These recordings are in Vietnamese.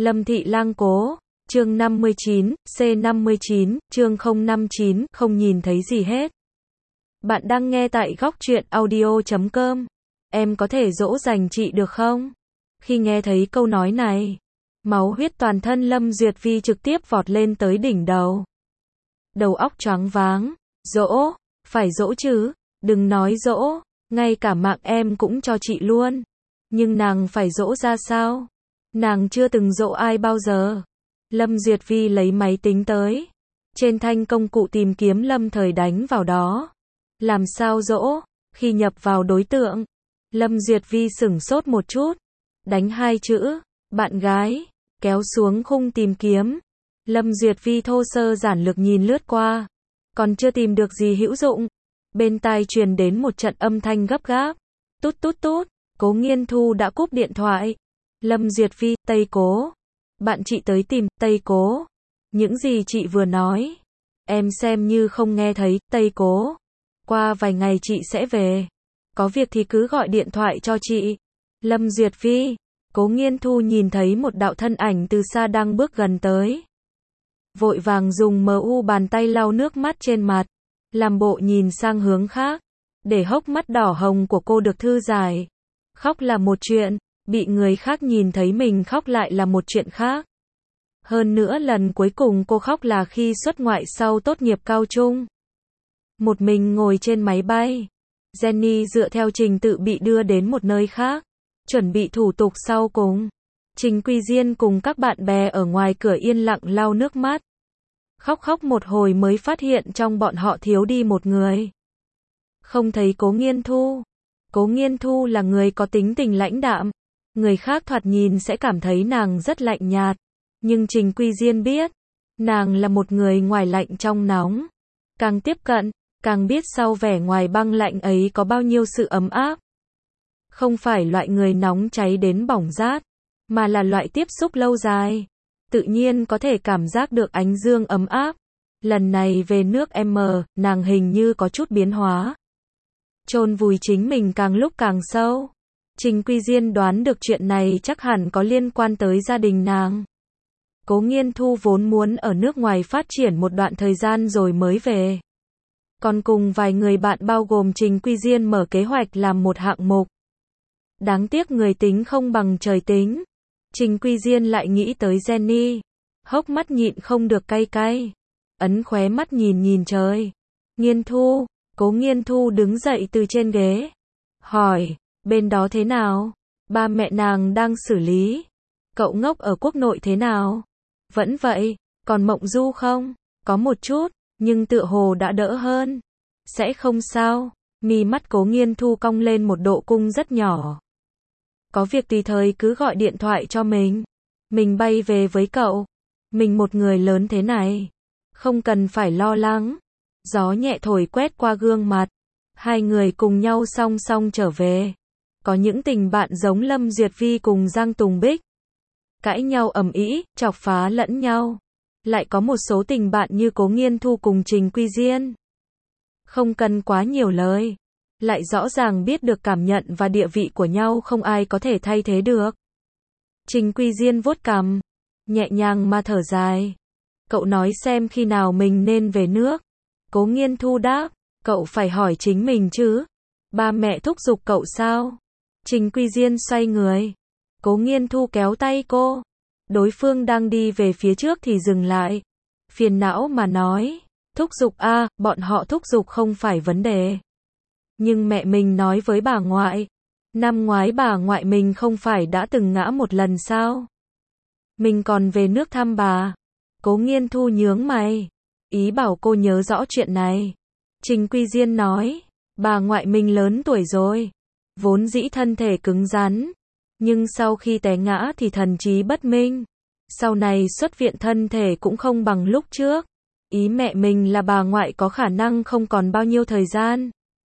Lâm Thị Lang Cố, chương 59, C59, chương 059, không nhìn thấy gì hết. Bạn đang nghe tại góc truyện audio.com. Em có thể dỗ dành chị được không? Khi nghe thấy câu nói này, máu huyết toàn thân Lâm Duyệt Vi trực tiếp vọt lên tới đỉnh đầu. Đầu óc choáng váng. Dỗ, phải dỗ chứ, đừng nói dỗ, ngay cả mạng em cũng cho chị luôn. Nhưng nàng phải dỗ ra sao? Nàng chưa từng dỗ ai bao giờ. Lâm Duyệt Vi lấy máy tính tới. Trên thanh công cụ tìm kiếm lâm thời đánh vào đó. Làm sao dỗ? Khi nhập vào đối tượng, Lâm Duyệt Vi sửng sốt một chút. Đánh hai chữ, bạn gái, kéo xuống khung tìm kiếm. Lâm Duyệt Vi thô sơ giản lược nhìn lướt qua. Còn chưa tìm được gì hữu dụng. Bên tai truyền đến một trận âm thanh gấp gáp. Tút tút tút, Cố Nghiên Thu đã cúp điện thoại. Lâm Duyệt Vi, Tây Cố. Bạn chị tới tìm, Tây Cố. Những gì chị vừa nói, em xem như không nghe thấy, Tây Cố. Qua vài ngày chị sẽ về. Có việc thì cứ gọi điện thoại cho chị. Lâm Duyệt Vi. Cố Nghiên Thu nhìn thấy một đạo thân ảnh từ xa đang bước gần tới. Vội vàng dùng bàn tay lau nước mắt trên mặt. Làm bộ nhìn sang hướng khác. Để hốc mắt đỏ hồng của cô được thư giải. Khóc là một chuyện, bị người khác nhìn thấy mình khóc lại là một chuyện khác. Hơn nữa lần cuối cùng cô khóc là khi xuất ngoại sau tốt nghiệp cao trung. Một mình ngồi trên máy bay. Jenny dựa theo trình tự bị đưa đến một nơi khác. Chuẩn bị thủ tục sau cùng. Trình Quy Diên cùng các bạn bè ở ngoài cửa yên lặng lau nước mắt. Khóc một hồi mới phát hiện trong bọn họ thiếu đi một người. Không thấy Cố Nghiên Thu. Cố Nghiên Thu là người có tính tình lãnh đạm. Người khác thoạt nhìn sẽ cảm thấy nàng rất lạnh nhạt. Nhưng Trình Quy Diên biết, nàng là một người ngoài lạnh trong nóng. Càng tiếp cận, càng biết sau vẻ ngoài băng lạnh ấy có bao nhiêu sự ấm áp. Không phải loại người nóng cháy đến bỏng rát, mà là loại tiếp xúc lâu dài. Tự nhiên có thể cảm giác được ánh dương ấm áp. Lần này về nước M, nàng hình như có chút biến hóa. Chôn vùi chính mình càng lúc càng sâu. Trình Quy Diên đoán được chuyện này chắc hẳn có liên quan tới gia đình nàng. Cố Nghiên Thu vốn muốn ở nước ngoài phát triển một đoạn thời gian rồi mới về. Còn cùng vài người bạn bao gồm Trình Quy Diên mở kế hoạch làm một hạng mục. Đáng tiếc người tính không bằng trời tính. Trình Quy Diên lại nghĩ tới Jenny. Hốc mắt nhịn không được cay cay. Ấn khóe mắt nhìn trời. Nghiên Thu. Cố Nghiên Thu đứng dậy từ trên ghế. Hỏi, bên đó thế nào? Ba mẹ nàng đang xử lý. Cậu ngốc ở quốc nội thế nào? Vẫn vậy, còn mộng du không? Có một chút, nhưng tựa hồ đã đỡ hơn. Sẽ không sao. Mi mắt Cố Nghiên Thu cong lên một độ cung rất nhỏ. Có việc tùy thời cứ gọi điện thoại cho mình. Mình bay về với cậu. Mình một người lớn thế này. Không cần phải lo lắng. Gió nhẹ thổi quét qua gương mặt. Hai người cùng nhau song song trở về. Có những tình bạn giống Lâm Duyệt Vi cùng Giang Tùng Bích. Cãi nhau ầm ĩ, chọc phá lẫn nhau. Lại có một số tình bạn như Cố Nghiên Thu cùng Trình Quy Diên. Không cần quá nhiều lời. Lại rõ ràng biết được cảm nhận và địa vị của nhau không ai có thể thay thế được. Trình Quy Diên vuốt cằm. Nhẹ nhàng mà thở dài. Cậu nói xem khi nào mình nên về nước. Cố Nghiên Thu đáp. Cậu phải hỏi chính mình chứ. Ba mẹ thúc giục cậu sao? Trình Quy Diên xoay người. Cố Nghiên Thu kéo tay cô. Đối phương đang đi về phía trước thì dừng lại. Phiền não mà nói. Thúc giục à, bọn họ thúc giục không phải vấn đề. Nhưng mẹ mình nói với bà ngoại. Năm ngoái bà ngoại mình không phải đã từng ngã một lần sao? Mình còn về nước thăm bà. Cố Nghiên Thu nhướng mày. Ý bảo cô nhớ rõ chuyện này. Trình Quy Diên nói. Bà ngoại mình lớn tuổi rồi. Vốn dĩ thân thể cứng rắn. Nhưng sau khi té ngã thì thần trí bất minh. Sau này xuất viện thân thể cũng không bằng lúc trước. Ý mẹ mình là bà ngoại có khả năng không còn bao nhiêu thời gian.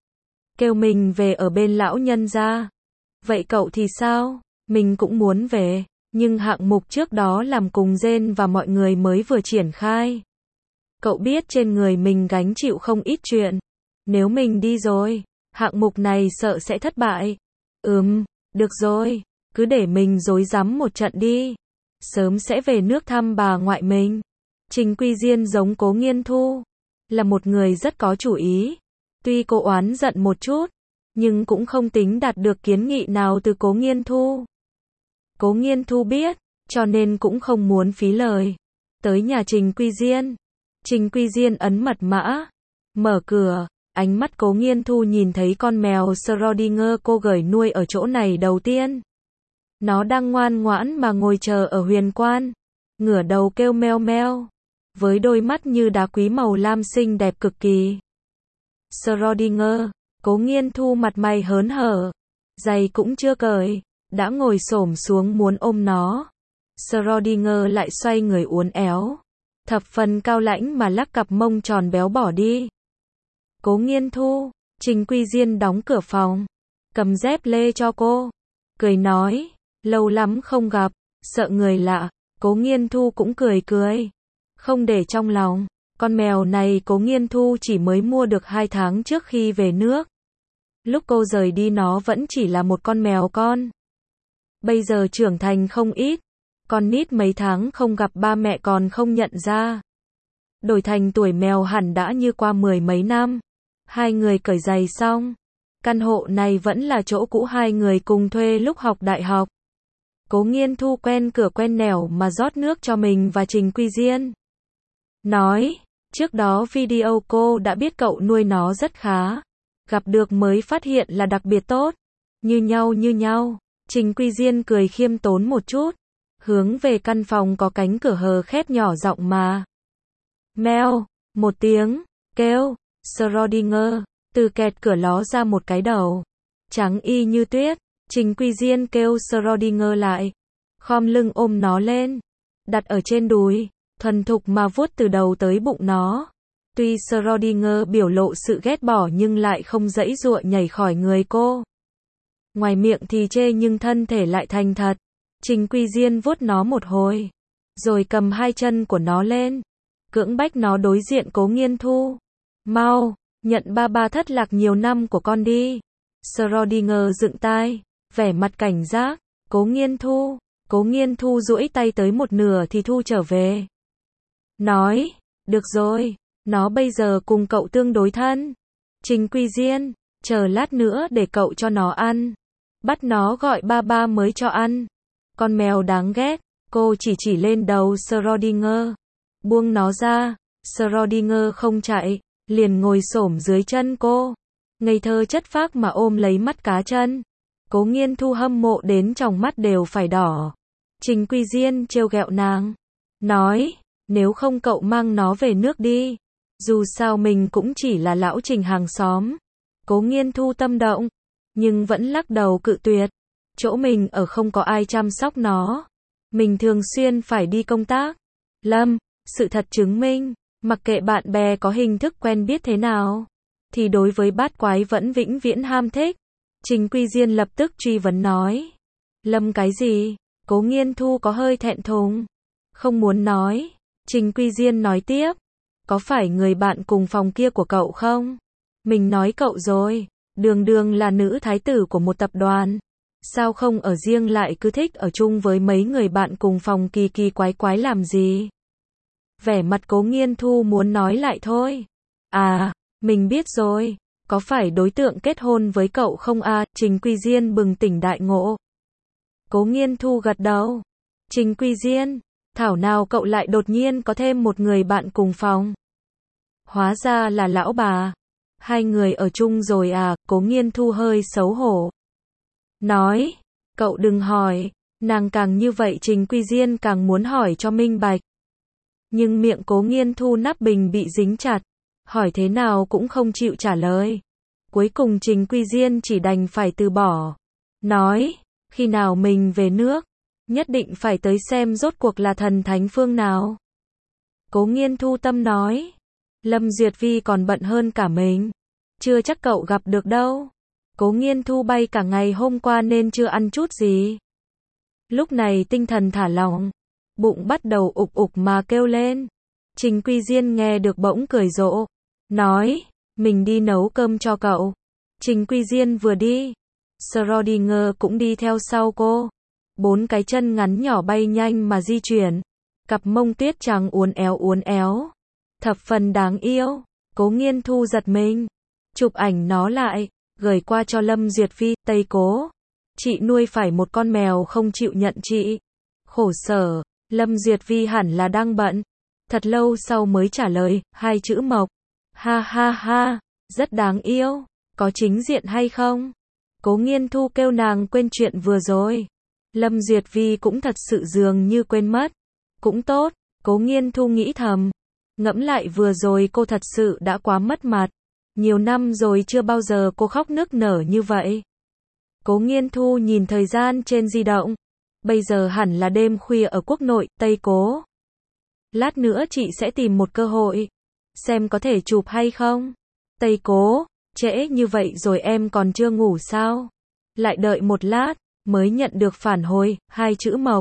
Kêu mình về ở bên lão nhân gia. Vậy cậu thì sao? Mình cũng muốn về. Nhưng hạng mục trước đó làm cùng Jen và mọi người mới vừa triển khai. Cậu biết trên người mình gánh chịu không ít chuyện. Nếu mình đi rồi, hạng mục này sợ sẽ thất bại. Được rồi, cứ để mình rối rắm một trận đi. sớm sẽ về nước thăm bà ngoại mình. Trình Quy Diên giống Cố Nghiên Thu, là một người rất có chủ ý. Tuy cô oán giận một chút, nhưng cũng không tính đạt được kiến nghị nào từ Cố Nghiên Thu. Cố Nghiên Thu biết, cho nên cũng không muốn phí lời. Tới nhà Trình Quy Diên. Trình Quy Diên ấn mật mã, mở cửa, ánh mắt Cố Nghiên Thu nhìn thấy con mèo Schrödinger cô gửi nuôi ở chỗ này đầu tiên. Nó đang ngoan ngoãn mà ngồi chờ ở huyền quan, ngửa đầu kêu meo meo, với đôi mắt như đá quý màu lam xinh đẹp cực kỳ. Schrödinger, Cố Nghiên Thu mặt mày hớn hở, giày cũng chưa cởi, đã ngồi xổm xuống muốn ôm nó. Schrödinger lại xoay người uốn éo, thập phần cao lãnh mà lắc cặp mông tròn béo bỏ đi. Cố Nghiên Thu, Trình Quy Diên đóng cửa phòng, cầm dép lê cho cô, cười nói, lâu lắm không gặp, sợ người lạ. Cố Nghiên Thu cũng cười cười, không để trong lòng. Con mèo này Cố Nghiên Thu chỉ mới mua được 2 tháng trước khi về nước. Lúc cô rời đi nó vẫn chỉ là một con mèo con. Bây giờ trưởng thành không ít, con nít mấy tháng không gặp ba mẹ còn không nhận ra. Đổi thành tuổi mèo hẳn đã như qua 10 mấy năm. Hai người cởi giày xong, căn hộ này vẫn là chỗ cũ hai người cùng thuê lúc học đại học. Cố Nghiên Thu quen cửa quen nẻo mà rót nước cho mình và Trình Quy Diên. Nói, trước đó video cô đã biết cậu nuôi nó rất khá. Gặp được mới phát hiện là đặc biệt tốt. Như nhau. Trình Quy Diên cười khiêm tốn một chút, hướng về căn phòng có cánh cửa hờ khép nhỏ giọng mà. Meo, một tiếng, kêu, Schrödinger, từ kẹt cửa ló ra một cái đầu. Trắng y như tuyết, Trình Quy Diên kêu Schrödinger lại. Khom lưng ôm nó lên, đặt ở trên đùi, thuần thục mà vuốt từ đầu tới bụng nó. Tuy Schrödinger biểu lộ sự ghét bỏ nhưng lại không giãy giụa nhảy khỏi người cô. Ngoài miệng thì chê nhưng thân thể lại thành thật. Trình Quy Diên vuốt nó một hồi, rồi cầm hai chân của nó lên, cưỡng bách nó đối diện Cố Nghiên Thu. Mau, nhận ba thất lạc nhiều năm của con đi. Schrödinger dựng tai, vẻ mặt cảnh giác. Cố Nghiên Thu duỗi tay tới một nửa thì thu trở về. Nói, được rồi, nó bây giờ cùng cậu tương đối thân. Trình Quy Diên, chờ lát nữa để cậu cho nó ăn. Bắt nó gọi ba mới cho ăn. Con mèo đáng ghét, cô chỉ lên đầu Schrödinger. Buông nó ra, Schrödinger không chạy, liền ngồi xổm dưới chân cô. Ngây thơ chất phác mà ôm lấy mắt cá chân. Cố Nghiên Thu hâm mộ đến tròng mắt đều phải đỏ. Trình Quy Diên trêu ghẹo nàng, nói, nếu không cậu mang nó về nước đi. Dù sao mình cũng chỉ là lão Trình hàng xóm. Cố Nghiên Thu tâm động, nhưng vẫn lắc đầu cự tuyệt. Chỗ mình ở không có ai chăm sóc nó. Mình thường xuyên phải đi công tác. Lâm, sự thật chứng minh, mặc kệ bạn bè có hình thức quen biết thế nào, thì đối với bát quái vẫn vĩnh viễn ham thích. Trình Quy Diên lập tức truy vấn nói. Lâm cái gì? Cố Nghiên Thu có hơi thẹn thùng, không muốn nói. Trình Quy Diên nói tiếp. Có phải người bạn cùng phòng kia của cậu không? Mình nói cậu rồi, đường là nữ thái tử của một tập đoàn. Sao không ở riêng lại cứ thích ở chung với mấy người bạn cùng phòng kỳ quái làm gì? Vẻ mặt Cố Nghiên Thu muốn nói lại thôi. À, mình biết rồi, có phải đối tượng kết hôn với cậu không à? Trình Quy Diên bừng tỉnh đại ngộ. Cố Nghiên Thu gật đầu. Trình Quy Diên, thảo nào cậu lại đột nhiên có thêm một người bạn cùng phòng? Hóa ra là lão bà. Hai người ở chung rồi à? Cố Nghiên Thu hơi xấu hổ. Nói, cậu đừng hỏi. Nàng càng như vậy Trình Quy Diên càng muốn hỏi cho minh bạch. Nhưng miệng Cố Nghiên Thu nắp bình bị dính chặt. Hỏi thế nào cũng không chịu trả lời. Cuối cùng Trình Quy Diên chỉ đành phải từ bỏ. Nói, khi nào mình về nước, nhất định phải tới xem rốt cuộc là thần thánh phương nào. Cố Nghiên Thu tâm nói. Lâm Duyệt Vi còn bận hơn cả mình. Chưa chắc cậu gặp được đâu. Cố Nghiên Thu bay cả ngày hôm qua nên chưa ăn chút gì. Lúc này tinh thần thả lỏng, bụng bắt đầu ục ục mà kêu lên. Trình Quy Diên nghe được bỗng cười rộ. Nói, mình đi nấu cơm cho cậu. Trình Quy Diên vừa đi, Schrödinger cũng đi theo sau cô. 4 cái chân ngắn nhỏ bay nhanh mà di chuyển. Cặp mông tuyết trắng uốn éo. Thập phần đáng yêu. Cố Nghiên Thu giật mình. Chụp ảnh nó lại, gửi qua cho Lâm Duyệt Vi. Tây Cố, chị nuôi phải một con mèo không chịu nhận chị. Khổ sở. Lâm Duyệt Vi hẳn là đang bận. Thật lâu sau mới trả lời, 2 chữ Mộc. Ha ha ha, rất đáng yêu. Có chính diện hay không? Cố Nghiên Thu kêu nàng quên chuyện vừa rồi. Lâm Duyệt Vi cũng thật sự dường như quên mất. Cũng tốt, Cố Nghiên Thu nghĩ thầm. Ngẫm lại vừa rồi cô thật sự đã quá mất mặt. Nhiều năm rồi chưa bao giờ cô khóc nức nở như vậy. Cố Nghiên Thu nhìn thời gian trên di động. Bây giờ hẳn là đêm khuya ở quốc nội, Tây Cố. Lát nữa chị sẽ tìm một cơ hội. Xem có thể chụp hay không. Tây Cố, trễ như vậy rồi em còn chưa ngủ sao? Lại đợi một lát, mới nhận được phản hồi, 2 chữ Mộc.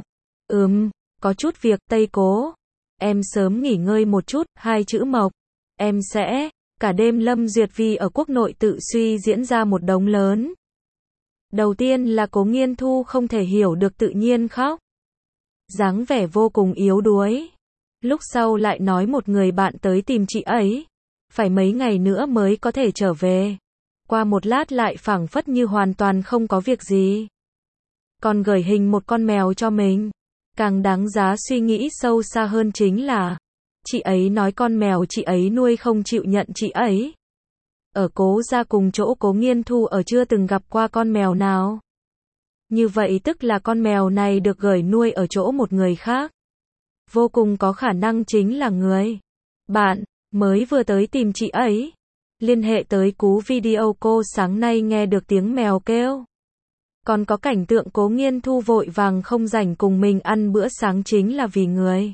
Có chút việc, Tây Cố. Em sớm nghỉ ngơi một chút, 2 chữ Mộc. Em sẽ, cả đêm Lâm Duyệt Vi ở quốc nội tự suy diễn ra một đống lớn. Đầu tiên là Cố Nghiên Thu không thể hiểu được tự nhiên khóc. Dáng vẻ vô cùng yếu đuối. Lúc sau lại nói một người bạn tới tìm chị ấy. Phải mấy ngày nữa mới có thể trở về. Qua một lát lại phảng phất như hoàn toàn không có việc gì. Còn gửi hình một con mèo cho mình. Càng đáng giá suy nghĩ sâu xa hơn chính là chị ấy nói con mèo chị ấy nuôi không chịu nhận chị ấy. Ở Cố gia cùng chỗ Cố Nghiên Thu ở chưa từng gặp qua con mèo nào. Như vậy tức là con mèo này được gửi nuôi ở chỗ một người khác. Vô cùng có khả năng chính là người bạn mới vừa tới tìm chị ấy. Liên hệ tới cú video cô sáng nay nghe được tiếng mèo kêu. Còn có cảnh tượng Cố Nghiên Thu vội vàng không rảnh cùng mình ăn bữa sáng chính là vì người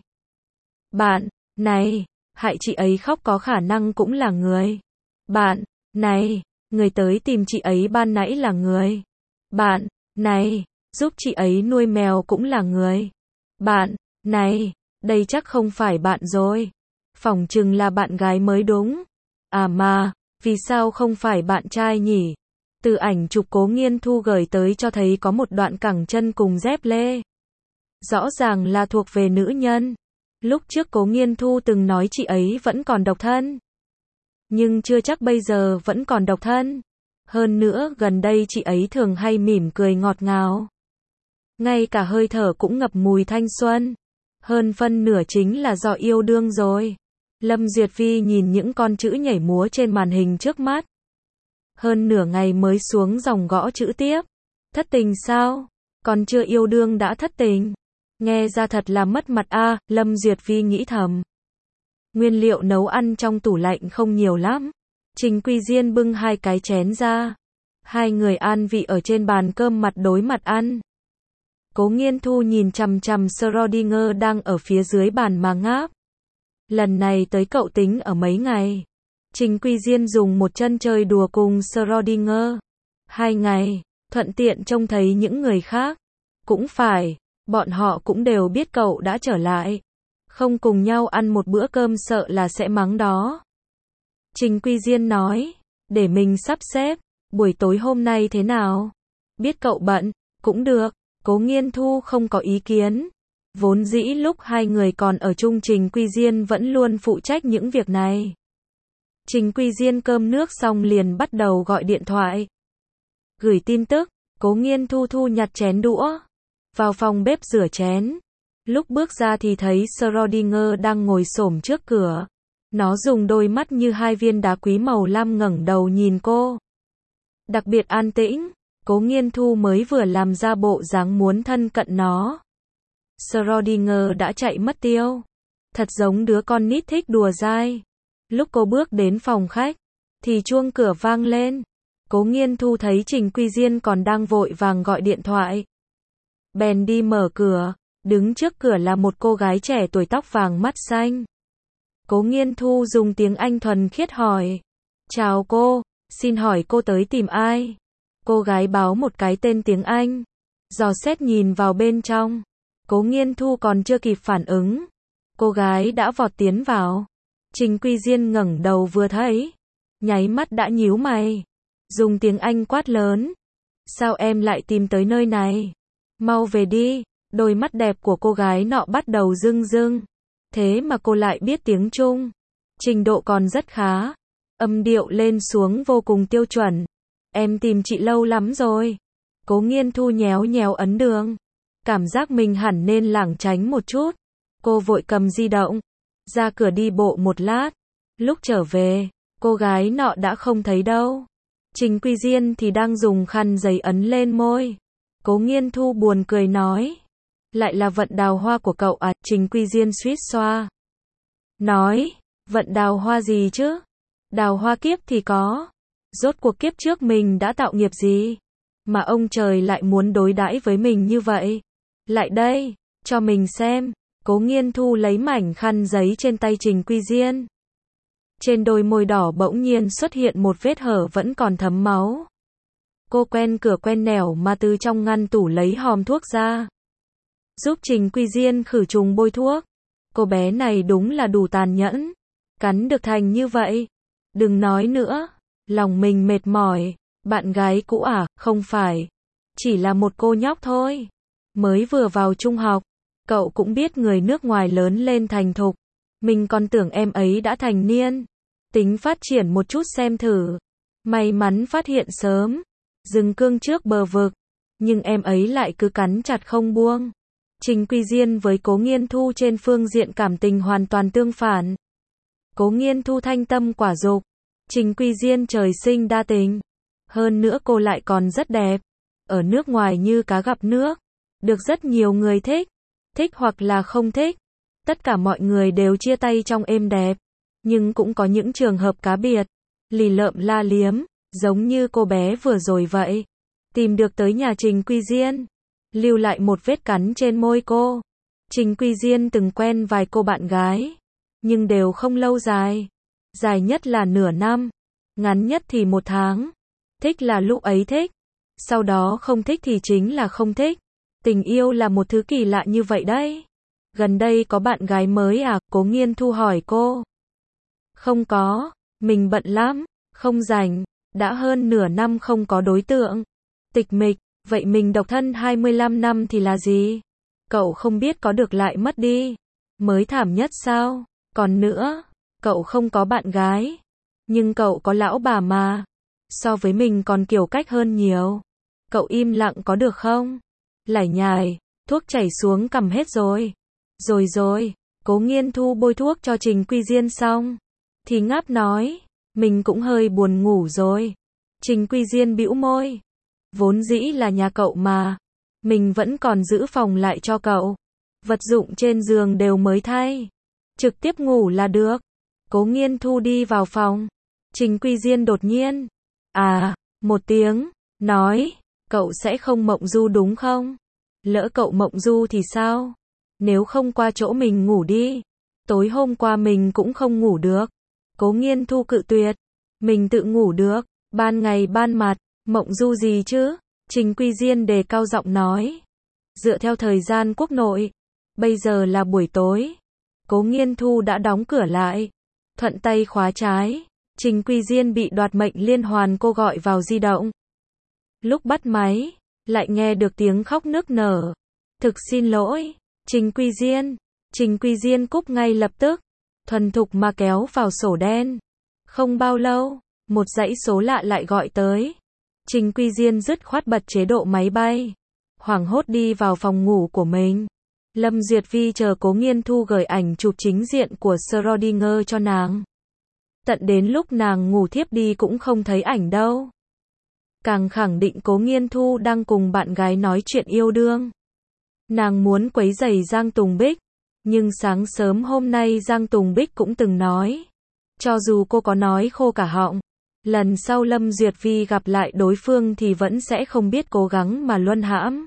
bạn này. Hại chị ấy khóc có khả năng cũng là người bạn này. Người tới tìm chị ấy ban nãy là người bạn này. Giúp chị ấy nuôi mèo cũng là người bạn này. Đây chắc không phải bạn rồi. Phỏng chừng là bạn gái mới đúng. À mà, vì sao không phải bạn trai nhỉ? Từ ảnh chụp Cố Nghiên Thu gửi tới cho thấy có một đoạn cẳng chân cùng dép lê. Rõ ràng là thuộc về nữ nhân. Lúc trước Cố Nghiên Thu từng nói chị ấy vẫn còn độc thân. Nhưng chưa chắc bây giờ vẫn còn độc thân. Hơn nữa, gần đây chị ấy thường hay mỉm cười ngọt ngào. Ngay cả hơi thở cũng ngập mùi thanh xuân. Hơn phân nửa chính là do yêu đương rồi. Lâm Duyệt Vi nhìn những con chữ nhảy múa trên màn hình trước mắt. Hơn nửa ngày mới xuống dòng gõ chữ tiếp. Thất tình sao? Còn chưa yêu đương đã thất tình. Nghe ra thật là mất mặt a, Lâm Duyệt Vi nghĩ thầm. Nguyên liệu nấu ăn trong tủ lạnh không nhiều lắm. Trình Quy Diên bưng 2 cái chén ra. 2 người an vị ở trên bàn cơm mặt đối mặt ăn. Cố Nghiên Thu nhìn chằm chằm Schrödinger đang ở phía dưới bàn mà ngáp. Lần này tới cậu tính ở mấy ngày. Trình Quy Diên dùng một chân chơi đùa cùng Schrödinger. 2 ngày, thuận tiện trông thấy những người khác. Cũng phải, bọn họ cũng đều biết cậu đã trở lại. Không cùng nhau ăn một bữa cơm sợ là sẽ mắng đó. Trình Quy Diên nói, để mình sắp xếp, buổi tối hôm nay thế nào? Biết cậu bận, cũng được. Cố Nghiên Thu không có ý kiến. Vốn dĩ lúc 2 người còn ở chung Trình Quy Diên vẫn luôn phụ trách những việc này. Trình Quy Diên cơm nước xong liền bắt đầu gọi điện thoại. Gửi tin tức, Cố Nghiên Thu thu nhặt chén đũa. Vào phòng bếp rửa chén. Lúc bước ra thì thấy Schrödinger đang ngồi xổm trước cửa. Nó dùng đôi mắt như 2 viên đá quý màu lam ngẩng đầu nhìn cô. Đặc biệt an tĩnh. Cố Nghiên Thu mới vừa làm ra bộ dáng muốn thân cận nó. Schrödinger đã chạy mất tiêu. Thật giống đứa con nít thích đùa dai. Lúc cô bước đến phòng khách, thì chuông cửa vang lên. Cố Nghiên Thu thấy Trình Quy Diên còn đang vội vàng gọi điện thoại. Bèn đi mở cửa, đứng trước cửa là một cô gái trẻ tuổi tóc vàng mắt xanh. Cố Nghiên Thu dùng tiếng Anh thuần khiết hỏi. Chào cô, xin hỏi cô tới tìm ai? Cô gái báo một cái tên tiếng Anh. Dò xét nhìn vào bên trong. Cố Nghiên Thu còn chưa kịp phản ứng. Cô gái đã vọt tiến vào. Trình Quy Diên ngẩng đầu vừa thấy. Nháy mắt đã nhíu mày. Dùng tiếng Anh quát lớn. Sao em lại tìm tới nơi này? Mau về đi. Đôi mắt đẹp của cô gái nọ bắt đầu rưng rưng. Thế mà cô lại biết tiếng Trung. Trình độ còn rất khá. Âm điệu lên xuống vô cùng tiêu chuẩn. Em tìm chị lâu lắm rồi. Cố Nghiên Thu nhéo nhéo ấn đường. Cảm giác mình hẳn nên lảng tránh một chút. Cô vội cầm di động. Ra cửa đi bộ một lát. Lúc trở về, cô gái nọ đã không thấy đâu. Trình Quy Diên thì đang dùng khăn giấy ấn lên môi. Cố Nghiên Thu buồn cười nói. Lại là vận đào hoa của cậu à? Trình Quy Diên suýt xoa. Nói, vận đào hoa gì chứ? Đào hoa kiếp thì có. Rốt cuộc kiếp trước mình đã tạo nghiệp gì? Mà ông trời lại muốn đối đãi với mình như vậy. Lại đây, cho mình xem. Cố Nghiên Thu lấy mảnh khăn giấy trên tay Trình Quy Diên. Trên đôi môi đỏ bỗng nhiên xuất hiện một vết hở vẫn còn thấm máu. Cô quen cửa quen nẻo mà từ trong ngăn tủ lấy hòm thuốc ra. Giúp Trình Quy Diên khử trùng bôi thuốc. Cô bé này đúng là đủ tàn nhẫn. Cắn được thành như vậy. Đừng nói nữa. Lòng mình mệt mỏi. Bạn gái cũ à? Không phải. Chỉ là một cô nhóc thôi. Mới vừa vào trung học. Cậu cũng biết người nước ngoài lớn lên thành thục. Mình còn tưởng em ấy đã thành niên. Tính phát triển một chút xem thử. May mắn phát hiện sớm. Dừng cương trước bờ vực. Nhưng em ấy lại cứ cắn chặt không buông. Trình Quy Diên với Cố Nghiên Thu trên phương diện cảm tình hoàn toàn tương phản. Cố Nghiên Thu thanh tâm quả dục. Trình Quy Diên trời sinh đa tình. Hơn nữa cô lại còn rất đẹp. Ở nước ngoài như cá gặp nước. Được rất nhiều người thích. Thích hoặc là không thích. Tất cả mọi người đều chia tay trong êm đẹp. Nhưng cũng có những trường hợp cá biệt. Lì lợm la liếm. Giống như cô bé vừa rồi vậy. Tìm được tới nhà Trình Quy Diên. Lưu lại một vết cắn trên môi cô. Trình Quy Diên từng quen vài cô bạn gái. Nhưng đều không lâu dài. Dài nhất là nửa năm. Ngắn nhất thì 1 tháng. Thích là lúc ấy thích. Sau đó không thích thì chính là không thích. Tình yêu là một thứ kỳ lạ như vậy đấy. Gần đây có bạn gái mới à? Cố Nghiên Thu hỏi cô. Không có. Mình bận lắm. Không rảnh. Đã hơn nửa năm không có đối tượng. Tịch mịch. Vậy mình độc thân 25 năm thì là gì? Cậu không biết có được lại mất đi. Mới thảm nhất sao? Còn nữa, cậu không có bạn gái. Nhưng cậu có lão bà mà. So với mình còn kiểu cách hơn nhiều. Cậu im lặng có được không? Lải nhải, thuốc chảy xuống cằm hết rồi. Rồi, Cố Nghiên Thu bôi thuốc cho Trình Quy Diên xong. Thì ngáp nói, mình cũng hơi buồn ngủ rồi. Trình Quy Diên bĩu môi. Vốn dĩ là nhà cậu mà. Mình vẫn còn giữ phòng lại cho cậu. Vật dụng trên giường đều mới thay. Trực tiếp ngủ là được. Cố Nghiên Thu đi vào phòng. Trình Quy Diên đột nhiên. À, một tiếng. Nói. Cậu sẽ không mộng du đúng không? Lỡ cậu mộng du thì sao? Nếu không qua chỗ mình ngủ đi. Tối hôm qua mình cũng không ngủ được. Cố Nghiên Thu cự tuyệt. Mình tự ngủ được. Ban ngày ban mặt. Mộng du gì chứ? Trình Quy Diên đề cao giọng nói. Dựa theo thời gian quốc nội. Bây giờ là buổi tối. Cố Nghiên Thu đã đóng cửa lại. Thuận tay khóa trái. Trình Quy Diên bị đoạt mệnh liên hoàn cô gọi vào di động. Lúc bắt máy. Lại nghe được tiếng khóc nức nở. Thực xin lỗi. Trình Quy Diên. Trình Quy Diên cúp ngay lập tức. Thuần thục mà kéo vào sổ đen. Không bao lâu. Một dãy số lạ lại gọi tới. Trình Quy Diên dứt khoát bật chế độ máy bay. Hoảng hốt đi vào phòng ngủ của mình. Lâm Duyệt Vi chờ Cố Nghiên Thu gửi ảnh chụp chính diện của Schrödinger cho nàng. Tận đến lúc nàng ngủ thiếp đi cũng không thấy ảnh đâu. Càng khẳng định Cố Nghiên Thu đang cùng bạn gái nói chuyện yêu đương. Nàng muốn quấy rầy Giang Tùng Bích. Nhưng sáng sớm hôm nay Giang Tùng Bích cũng từng nói. Cho dù cô có nói khô cả họng. Lần sau Lâm Duyệt Vi gặp lại đối phương thì vẫn sẽ không biết cố gắng mà luân hãm.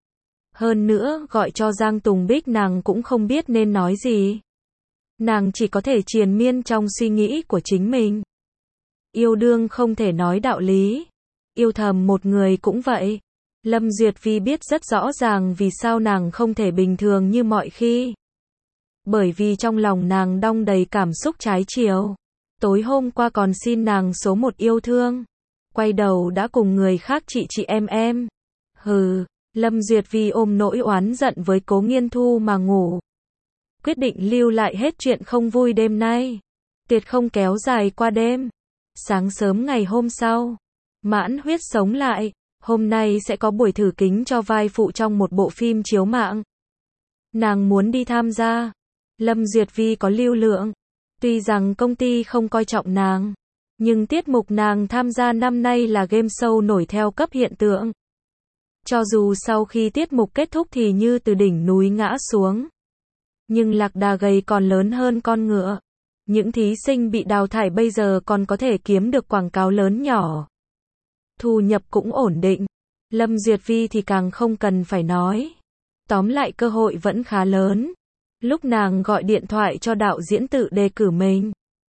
Hơn nữa, gọi cho Giang Tùng Bích nàng cũng không biết nên nói gì. Nàng chỉ có thể triền miên trong suy nghĩ của chính mình. Yêu đương không thể nói đạo lý. Yêu thầm một người cũng vậy. Lâm Duyệt Vi biết rất rõ ràng vì sao nàng không thể bình thường như mọi khi. Bởi vì trong lòng nàng đong đầy cảm xúc trái chiều. Tối hôm qua còn xin nàng số 1 yêu thương. Quay đầu đã cùng người khác chị em. Hừ, Lâm Duyệt Vi ôm nỗi oán giận với Cố Nghiên Thu mà ngủ. Quyết định lưu lại hết chuyện không vui đêm nay. Tuyệt không kéo dài qua đêm. Sáng sớm ngày hôm sau, Mãn Huyết sống lại. Hôm nay sẽ có buổi thử kính cho vai phụ trong một bộ phim chiếu mạng. Nàng muốn đi tham gia. Lâm Duyệt Vi có lưu lượng. Tuy rằng công ty không coi trọng nàng, nhưng tiết mục nàng tham gia năm nay là game show nổi theo cấp hiện tượng. Cho dù sau khi tiết mục kết thúc thì như từ đỉnh núi ngã xuống. Nhưng lạc đà gầy còn lớn hơn con ngựa. Những thí sinh bị đào thải bây giờ còn có thể kiếm được quảng cáo lớn nhỏ. Thu nhập cũng ổn định. Lâm Duyệt Vi thì càng không cần phải nói. Tóm lại cơ hội vẫn khá lớn. Lúc nàng gọi điện thoại cho đạo diễn tự đề cử mình,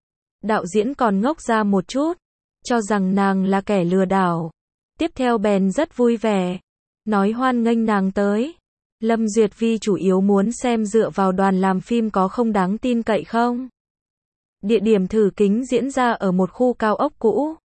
đạo diễn còn ngốc ra một chút, cho rằng nàng là kẻ lừa đảo. Tiếp theo bèn rất vui vẻ, nói hoan nghênh nàng tới. Lâm Duyệt Vi chủ yếu muốn xem dựa vào đoàn làm phim có không đáng tin cậy không. Địa điểm thử kính diễn ra ở một khu cao ốc cũ.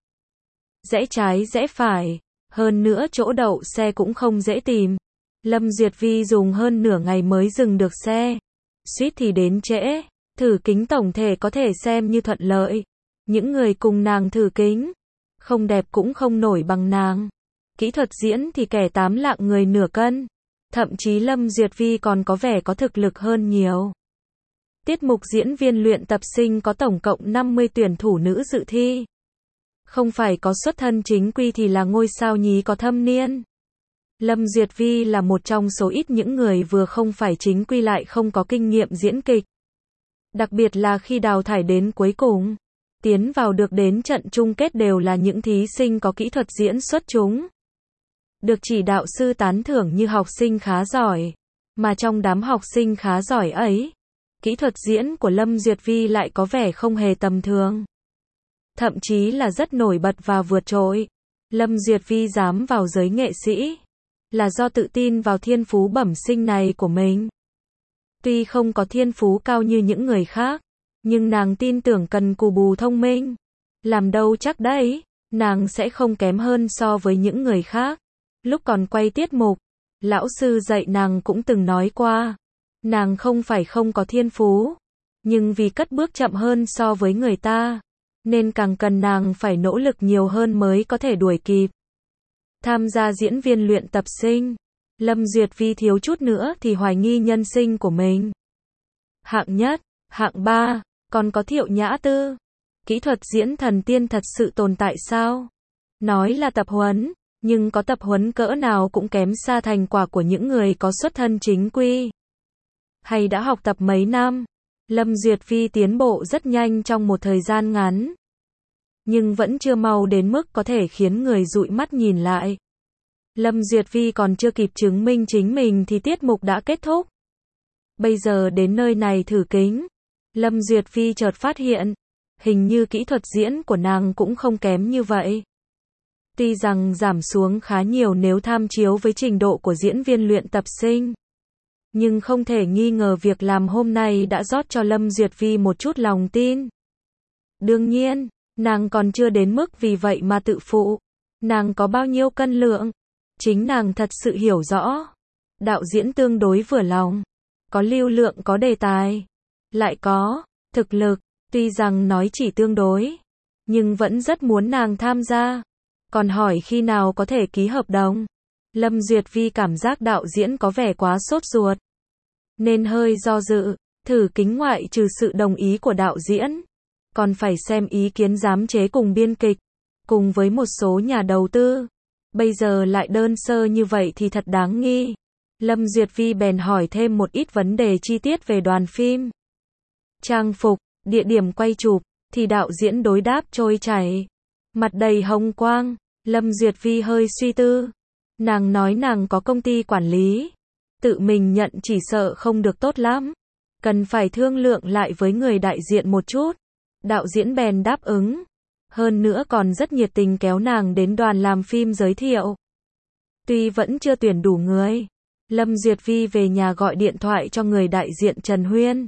Rẽ trái rẽ phải, hơn nữa chỗ đậu xe cũng không dễ tìm. Lâm Duyệt Vi dùng hơn nửa ngày mới dừng được xe. Suýt thì đến trễ. Thử kính tổng thể có thể xem như thuận lợi. Những người cùng nàng thử kính, không đẹp cũng không nổi bằng nàng. Kỹ thuật diễn thì kẻ 8 lạng người nửa cân. Thậm chí Lâm Duyệt Vi còn có vẻ có thực lực hơn nhiều. Tiết mục diễn viên luyện tập sinh có tổng cộng 50 tuyển thủ nữ dự thi. Không phải có xuất thân chính quy thì là ngôi sao nhí có thâm niên. Lâm Duyệt Vi là một trong số ít những người vừa không phải chính quy lại không có kinh nghiệm diễn kịch. Đặc biệt là khi đào thải đến cuối cùng, tiến vào được đến trận chung kết đều là những thí sinh có kỹ thuật diễn xuất chúng. Được chỉ đạo sư tán thưởng như học sinh khá giỏi. Mà trong đám học sinh khá giỏi ấy, kỹ thuật diễn của Lâm Duyệt Vi lại có vẻ không hề tầm thường. Thậm chí là rất nổi bật và vượt trội. Lâm Duyệt Vi dám vào giới nghệ sĩ là do tự tin vào thiên phú bẩm sinh này của mình. Tuy không có thiên phú cao như những người khác, nhưng nàng tin tưởng cần cù bù thông minh. Làm đâu chắc đấy, nàng sẽ không kém hơn so với những người khác. Lúc còn quay tiết mục, lão sư dạy nàng cũng từng nói qua. Nàng không phải không có thiên phú, nhưng vì cất bước chậm hơn so với người ta, nên càng cần nàng phải nỗ lực nhiều hơn mới có thể đuổi kịp. Tham gia diễn viên luyện tập sinh, Lâm Duyệt Vi thiếu chút nữa thì hoài nghi nhân sinh của mình. Hạng nhất, hạng 3, còn có Thiệu Nhã Tư. Kỹ thuật diễn thần tiên thật sự tồn tại sao? Nói là tập huấn, nhưng có tập huấn cỡ nào cũng kém xa thành quả của những người có xuất thân chính quy. Hay đã học tập mấy năm, Lâm Duyệt Vi tiến bộ rất nhanh trong một thời gian ngắn. Nhưng vẫn chưa mau đến mức có thể khiến người dụi mắt nhìn lại. Lâm Duyệt Vi còn chưa kịp chứng minh chính mình thì tiết mục đã kết thúc. Bây giờ đến nơi này thử kính, Lâm Duyệt Vi chợt phát hiện, hình như kỹ thuật diễn của nàng cũng không kém như vậy. Tuy rằng giảm xuống khá nhiều nếu tham chiếu với trình độ của diễn viên luyện tập sinh, nhưng không thể nghi ngờ việc làm hôm nay đã rót cho Lâm Duyệt Vi một chút lòng tin. Đương nhiên, nàng còn chưa đến mức vì vậy mà tự phụ. Nàng có bao nhiêu cân lượng, chính nàng thật sự hiểu rõ. Đạo diễn tương đối vừa lòng, có lưu lượng, có đề tài, lại có thực lực. Tuy rằng nói chỉ tương đối, nhưng vẫn rất muốn nàng tham gia. Còn hỏi khi nào có thể ký hợp đồng. Lâm Duyệt Vi cảm giác đạo diễn có vẻ quá sốt ruột, nên hơi do dự. Thử kính ngoại trừ sự đồng ý của đạo diễn, còn phải xem ý kiến giám chế cùng biên kịch, cùng với một số nhà đầu tư. Bây giờ lại đơn sơ như vậy thì thật đáng nghi. Lâm Duyệt Vi bèn hỏi thêm một ít vấn đề chi tiết về đoàn phim. Trang phục, địa điểm quay chụp, thì đạo diễn đối đáp trôi chảy, mặt đầy hồng quang. Lâm Duyệt Vi hơi suy tư. Nàng nói nàng có công ty quản lý, tự mình nhận chỉ sợ không được tốt lắm, cần phải thương lượng lại với người đại diện một chút. Đạo diễn bèn đáp ứng, hơn nữa còn rất nhiệt tình kéo nàng đến đoàn làm phim giới thiệu. Tuy vẫn chưa tuyển đủ người, Lâm Duyệt Vi về nhà gọi điện thoại cho người đại diện Trần Huyên.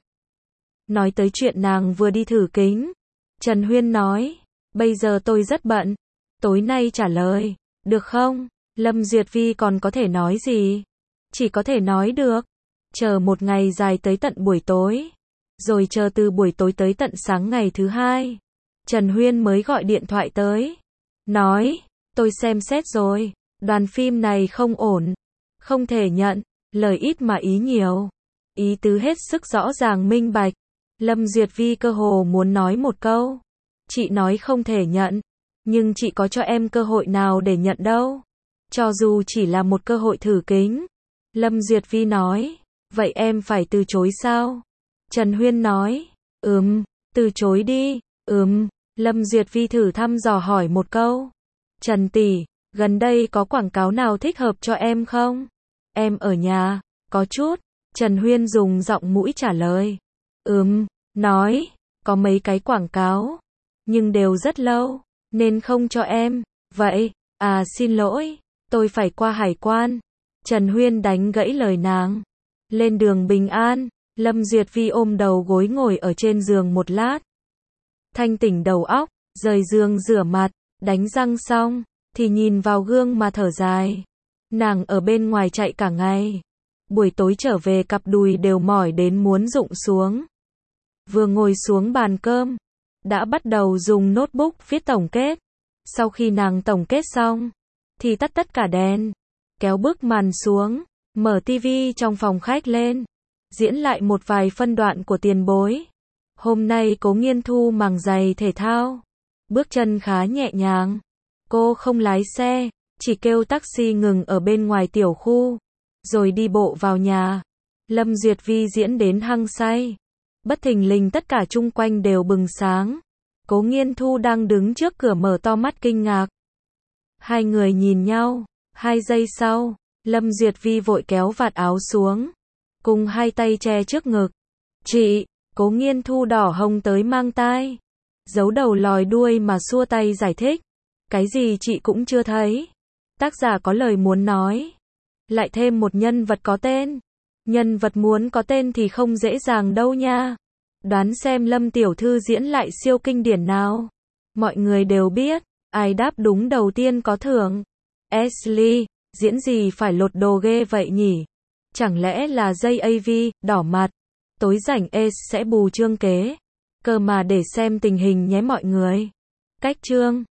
Nói tới chuyện nàng vừa đi thử kính. Trần Huyên nói, bây giờ tôi rất bận, tối nay trả lời, được không? Lâm Duyệt Vi còn có thể nói gì? Chỉ có thể nói được. Chờ một ngày dài tới tận buổi tối. Rồi chờ từ buổi tối tới tận sáng ngày thứ hai. Trần Huyên mới gọi điện thoại tới. Nói, tôi xem xét rồi. Đoàn phim này không ổn. Không thể nhận. Lời ít mà ý nhiều. Ý tứ hết sức rõ ràng minh bạch. Lâm Duyệt Vi cơ hồ muốn nói một câu. Chị nói không thể nhận. Nhưng chị có cho em cơ hội nào để nhận đâu. Cho dù chỉ là một cơ hội thử kính. Lâm Duyệt Vi nói. Vậy em phải từ chối sao? Trần Huyên nói. Từ chối đi. Lâm Duyệt Vi thử thăm dò hỏi một câu. Trần tỷ, gần đây có quảng cáo nào thích hợp cho em không? Em ở nhà, có chút. Trần Huyên dùng giọng mũi trả lời. Nói, có mấy cái quảng cáo. Nhưng đều rất lâu, nên không cho em. Vậy, xin lỗi, tôi phải qua hải quan. Trần Huyên đánh gãy lời nàng. Lên đường bình an, Lâm Duyệt Vi ôm đầu gối ngồi ở trên giường một lát. Thanh tỉnh đầu óc, rời giường rửa mặt, đánh răng xong, thì nhìn vào gương mà thở dài. Nàng ở bên ngoài chạy cả ngày. Buổi tối trở về cặp đùi đều mỏi đến muốn rụng xuống. Vừa ngồi xuống bàn cơm, đã bắt đầu dùng notebook viết tổng kết. Sau khi nàng tổng kết xong, thì tắt tất cả đèn, kéo bức màn xuống, mở tivi trong phòng khách lên, diễn lại một vài phân đoạn của Tiền Bối. Hôm nay Cố Nghiên Thu mang giày thể thao, bước chân khá nhẹ nhàng. Cô không lái xe, chỉ kêu taxi ngừng ở bên ngoài tiểu khu, rồi đi bộ vào nhà. Lâm Duyệt Vi diễn đến hăng say. Bất thình lình tất cả chung quanh đều bừng sáng. Cố Nghiên Thu đang đứng trước cửa mở to mắt kinh ngạc. Hai người nhìn nhau. 2 giây sau, Lâm Duyệt Vi vội kéo vạt áo xuống, cùng hai tay che trước ngực. Chị, Cố Nghiên Thu đỏ hồng tới mang tai, giấu đầu lòi đuôi mà xua tay giải thích. Cái gì chị cũng chưa thấy. Tác giả có lời muốn nói. Lại thêm một nhân vật có tên. Nhân vật muốn có tên thì không dễ dàng đâu nha. Đoán xem Lâm tiểu thư diễn lại siêu kinh điển nào. Mọi người đều biết, ai đáp đúng đầu tiên có thưởng. Ashley, diễn gì phải lột đồ ghê vậy nhỉ? Chẳng lẽ là JAV, đỏ mặt. Tối rảnh Ace sẽ bù chương kế. Cơ mà để xem tình hình nhé mọi người. Cách chương